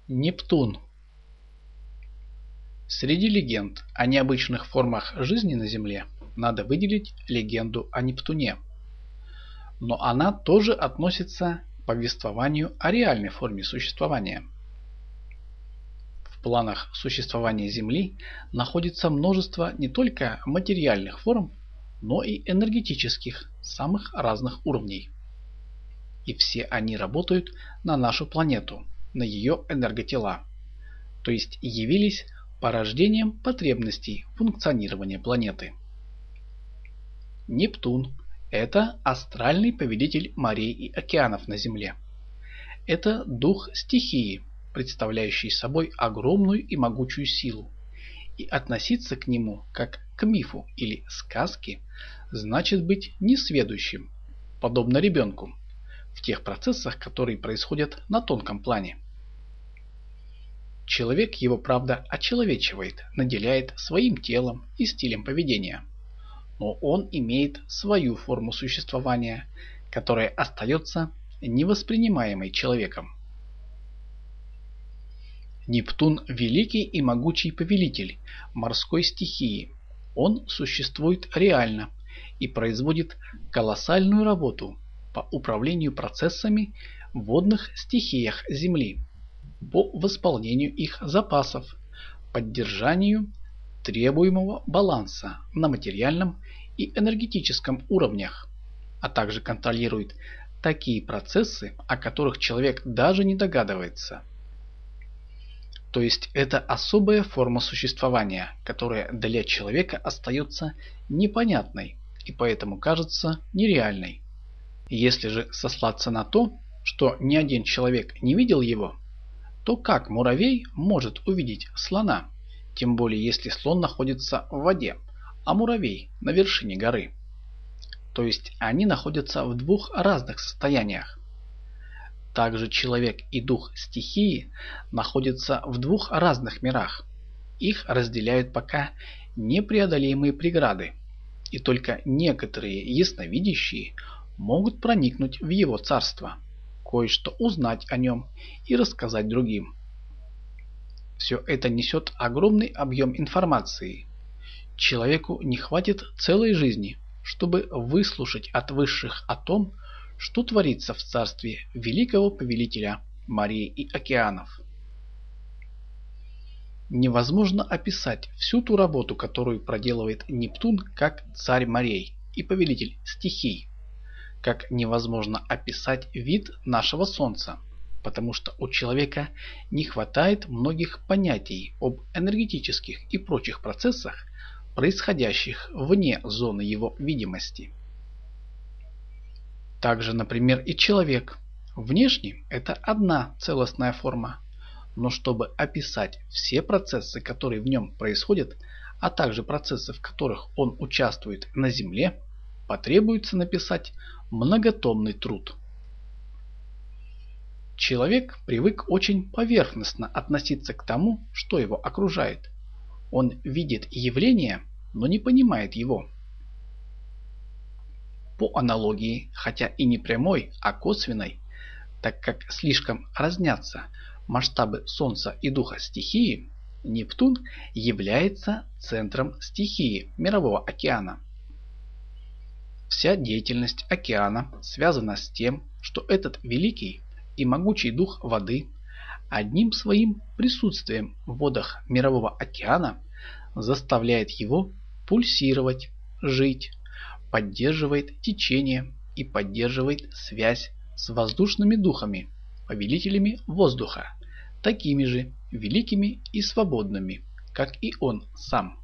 Нептун. Среди легенд о необычных формах жизни на Земле надо выделить легенду о Нептуне. Но она тоже относится к повествованию о реальной форме существования. В планах существования Земли находится множество не только материальных форм, но и энергетических самых разных уровней. И все они работают на нашу планету, на ее энерготела, то есть явились порождением потребностей функционирования планеты. Нептун – это астральный повелитель морей и океанов на Земле. Это дух стихии, представляющий собой огромную и могучую силу. И относиться к нему как к мифу или сказке значит быть несведущим, подобно ребенку, в тех процессах, которые происходят на тонком плане. Человек его, правда, очеловечивает, наделяет своим телом и стилем поведения. Но он имеет свою форму существования, которая остается невоспринимаемой человеком. Нептун – великий и могучий повелитель морской стихии. Он существует реально и производит колоссальную работу по управлению процессами в водных стихиях Земли, по восполнению их запасов, поддержанию требуемого баланса на материальном и энергетическом уровнях, а также контролирует такие процессы, о которых человек даже не догадывается. То есть это особая форма существования, которая для человека остается непонятной и поэтому кажется нереальной. Если же сослаться на то, что ни один человек не видел его, то как муравей может увидеть слона, тем более если слон находится в воде, а муравей на вершине горы? То есть они находятся в двух разных состояниях. Также человек и дух стихии находятся в двух разных мирах. Их разделяют пока непреодолимые преграды, и только некоторые ясновидящие могут проникнуть в его царство, кое-что узнать о нем и рассказать другим. Все это несет огромный объем информации. Человеку не хватит целой жизни, чтобы выслушать от высших о том, что творится в царстве великого повелителя морей и океанов. Невозможно описать всю ту работу, которую проделывает Нептун как царь морей и повелитель стихий, как невозможно описать вид нашего Солнца, потому что у человека не хватает многих понятий об энергетических и прочих процессах, происходящих вне зоны его видимости. Также, например, и человек. Внешне это одна целостная форма, но чтобы описать все процессы, которые в нем происходят, а также процессы, в которых он участвует на Земле, потребуется написать многотомный труд. Человек привык очень поверхностно относиться к тому, что его окружает. Он видит явление, но не понимает его. По аналогии, хотя и не прямой, а косвенной, так как слишком разнятся масштабы Солнца и духа стихии, Нептун является центром стихии Мирового океана. Вся деятельность океана связана с тем, что этот великий и могучий дух воды одним своим присутствием в водах Мирового океана заставляет его пульсировать, жить, поддерживает течение и поддерживает связь с воздушными духами, повелителями воздуха, такими же великими и свободными, как и он сам.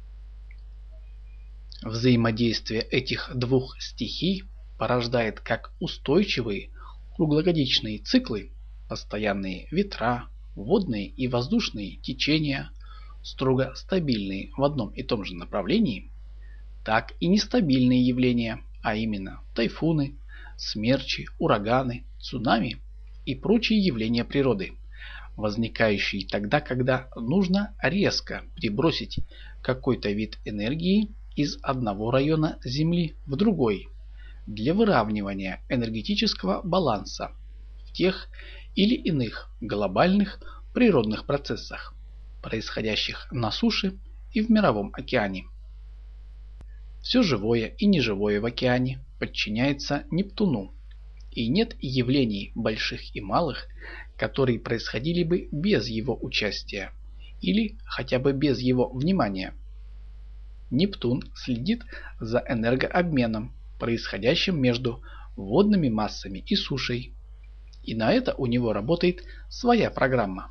Взаимодействие этих двух стихий порождает как устойчивые круглогодичные циклы, постоянные ветра, водные и воздушные течения, строго стабильные в одном и том же направлении, так и нестабильные явления, а именно тайфуны, смерчи, ураганы, цунами и прочие явления природы, возникающие тогда, когда нужно резко перебросить какой-то вид энергии из одного района Земли в другой для выравнивания энергетического баланса в тех или иных глобальных природных процессах, происходящих на суше и в мировом океане. Все живое и неживое в океане подчиняется Нептуну, и нет явлений больших и малых, которые происходили бы без его участия или хотя бы без его внимания. Нептун следит за энергообменом, происходящим между водными массами и сушей, и на это у него работает своя программа.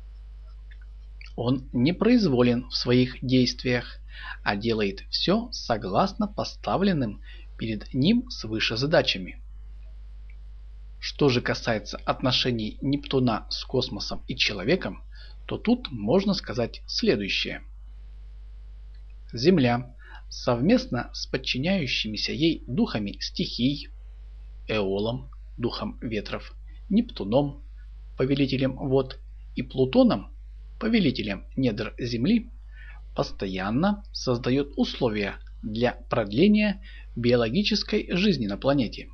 Он не произволен в своих действиях, а делает все согласно поставленным перед ним свыше задачами. Что же касается отношений Нептуна с космосом и человеком, то тут можно сказать следующее. Земля совместно с подчиняющимися ей духами стихий, Эолом, духом ветров, Нептуном, повелителем вод, и Плутоном, повелителем недр Земли, постоянно создает условия для продления биологической жизни на планете.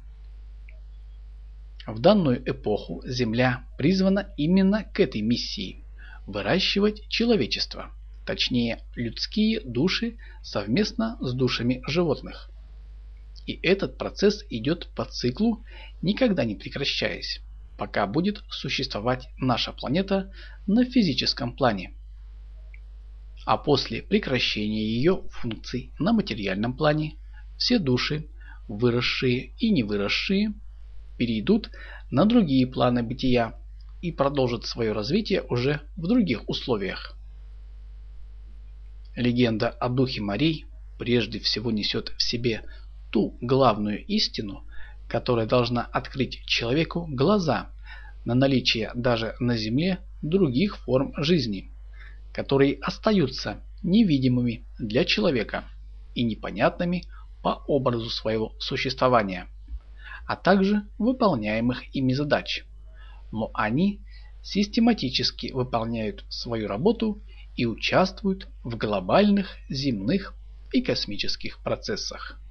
В данную эпоху Земля призвана именно к этой миссии – выращивать человечество, точнее людские души совместно с душами животных. И этот процесс идет по циклу, никогда не прекращаясь, пока будет существовать наша планета на физическом плане. А после прекращения ее функций на материальном плане, все души, выросшие и не выросшие, перейдут на другие планы бытия и продолжат свое развитие уже в других условиях. Легенда о духе морей прежде всего несет в себе ту главную истину, которая должна открыть человеку глаза на наличие даже на Земле других форм жизни, которые остаются невидимыми для человека и непонятными по образу своего существования, а также выполняемых ими задач, но они систематически выполняют свою работу и участвуют в глобальных земных и космических процессах.